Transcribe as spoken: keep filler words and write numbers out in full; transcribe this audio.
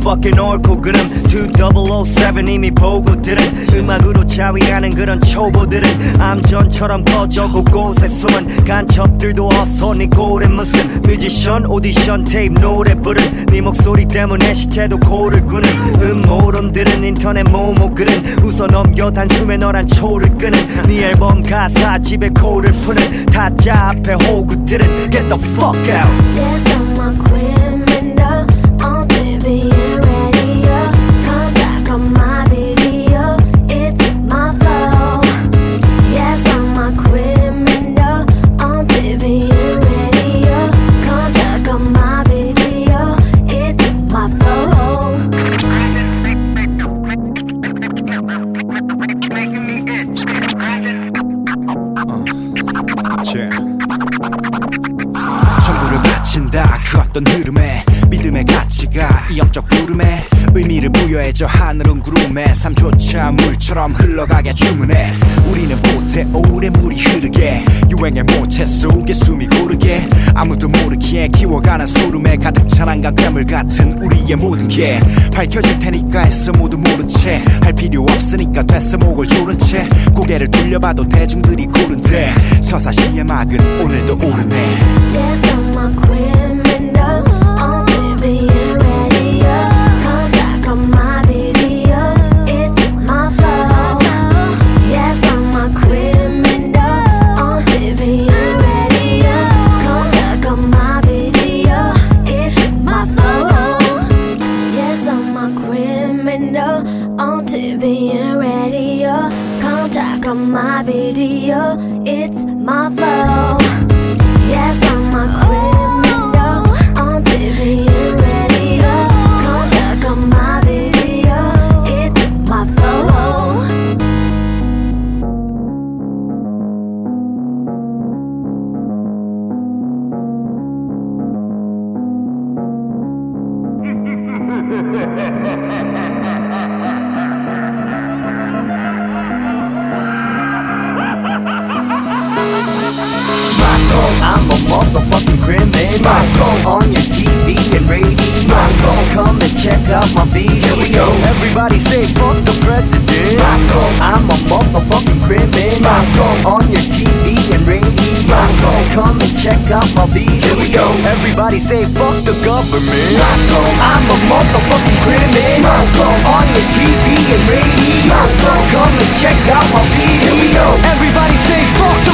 fucking 옳고 그름 이천칠 이미 보고 들은 음악으로 자위하는 그런 초보들은 암전처럼 퍼져 곳곳에 숨은 간첩들도 어서 네 꼴에 무슨 뮤지션 오디션 테이프 노래 부른 네 목소리 때문에 시체도 코를 끄는 음모론들은 인터넷 모모글은 웃어 넘겨 단숨에 너란 초를 끄는 네 앨범 가사 집에 코를 푸는 타짜 앞에 호구들은 Get the fuck out. Yes, I'm a criminal on 티비 and radio. Contact on my video, it's my flow. Yes, I'm a criminal on 티비 and radio. Contact on my video, it's my flow. 전부를 바친다 그 어떤 흐름에 믿음의 가치가 이 영적 부름에 의미를 부여해줘 하늘은 구름에 삶조차 물처럼 흘러가게 주문해 우리는 보태 오래 물이 흐르게 유행의 모체 속에 숨이 고르게 아무도 모르기에 키워가는 소름에 가득 찬 한강 괴물 같은 우리의 모든 게 밝혀질 테니까 했어 모두 모른 채 할 필요 없으니까 됐어 목을 조른 채 고개를 돌려봐도 대중들이 고른데 서사시의 막은 오늘도 오르네. Yes, I'm a criminal on 티비 and radio. Contact on my video, it's my flow. Yes, I'm a criminal on 티비 and radio. Contact on my video, it's my flow. Yes, I'm a criminal on 티비 and radio. Contact on my video, it's my flow. Yes, I'm a criminal on 티비 and radio. Contact on my video, it's my flow. I'm a motherfucking criminal on your T V and radio. Come and check out my video. Everybody say fuck the president. I'm a motherfucking criminal on your T V and radio. Come and check out my video. Everybody say fuck the government. I'm a motherfucking criminal on your T V and radio. Come and check out my video. Everybody say fuck